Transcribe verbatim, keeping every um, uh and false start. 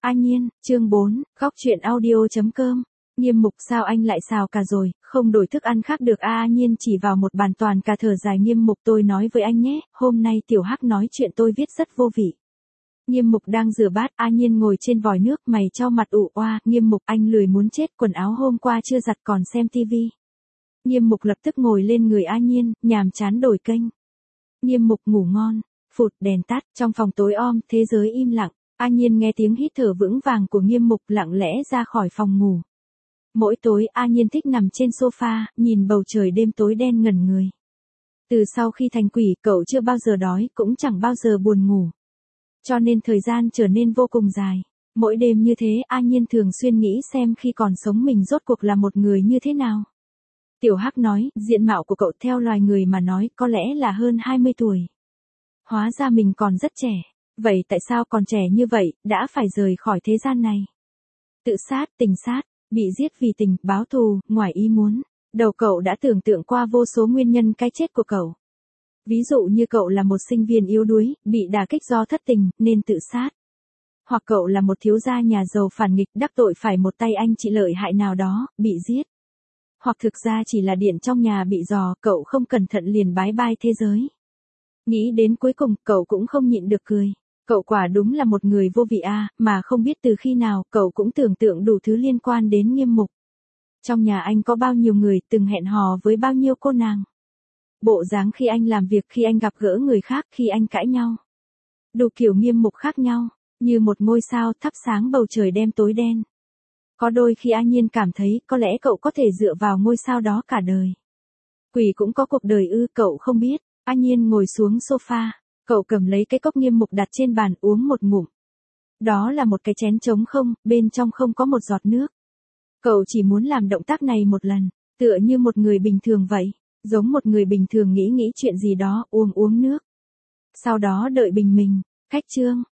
A Nhiên, chương bốn, góc chuyện audio.com. Nghiêm Mục, sao anh lại xào cà rồi, không đổi thức ăn khác được à? A Nhiên chỉ vào một bàn toàn cà thở dài. Nghiêm Mục, tôi nói với anh nhé, hôm nay Tiểu Hắc nói chuyện tôi viết rất vô vị. Nghiêm Mục đang rửa bát, A Nhiên ngồi trên vòi nước, mày cho mặt ủ oa. Nghiêm Mục, anh lười muốn chết, quần áo hôm qua chưa giặt còn xem tivi. Nghiêm Mục lập tức ngồi lên người A Nhiên, nhàm chán đổi kênh. Nghiêm Mục ngủ ngon. Phụt, đèn tắt, trong phòng tối om, thế giới im lặng. A Nhiên nghe tiếng hít thở vững vàng của Nghiêm Mục, lặng lẽ ra khỏi phòng ngủ. Mỗi tối A Nhiên thích nằm trên sofa, nhìn bầu trời đêm tối đen ngẩn người. Từ sau khi thành quỷ, cậu chưa bao giờ đói, cũng chẳng bao giờ buồn ngủ. Cho nên thời gian trở nên vô cùng dài. Mỗi đêm như thế, A Nhiên thường xuyên nghĩ xem khi còn sống mình rốt cuộc là một người như thế nào. Tiểu Hắc nói, diện mạo của cậu theo loài người mà nói có lẽ là hơn hai mươi tuổi. Hóa ra mình còn rất trẻ. Vậy tại sao còn trẻ như vậy, đã phải rời khỏi thế gian này? Tự sát, tình sát, bị giết vì tình, báo thù, ngoài ý muốn. Đầu cậu đã tưởng tượng qua vô số nguyên nhân cái chết của cậu. Ví dụ như cậu là một sinh viên yếu đuối, bị đả kích do thất tình, nên tự sát. Hoặc cậu là một thiếu gia nhà giàu phản nghịch, đắc tội phải một tay anh chị lợi hại nào đó, bị giết. Hoặc thực ra chỉ là điện trong nhà bị rò, cậu không cẩn thận liền bái bai thế giới. Nghĩ đến cuối cùng, cậu cũng không nhịn được cười. Cậu quả đúng là một người vô vị a, mà không biết từ khi nào, cậu cũng tưởng tượng đủ thứ liên quan đến Nghiêm Mục. Trong nhà anh có bao nhiêu người, từng hẹn hò với bao nhiêu cô nàng. Bộ dáng khi anh làm việc, khi anh gặp gỡ người khác, khi anh cãi nhau. Đủ kiểu Nghiêm Mục khác nhau, như một ngôi sao thắp sáng bầu trời đêm tối đen. Có đôi khi A Nhiên cảm thấy, có lẽ cậu có thể dựa vào ngôi sao đó cả đời. Quỷ cũng có cuộc đời ư, cậu không biết. A Nhiên ngồi xuống sofa, cậu cầm lấy cái cốc Nghiêm Mục đặt trên bàn, uống một ngụm. Đó là một cái chén trống không, bên trong không có một giọt nước. Cậu chỉ muốn làm động tác này một lần, tựa như một người bình thường vậy, giống một người bình thường nghĩ nghĩ chuyện gì đó, uống uống nước. Sau đó đợi bình minh. Khách trương,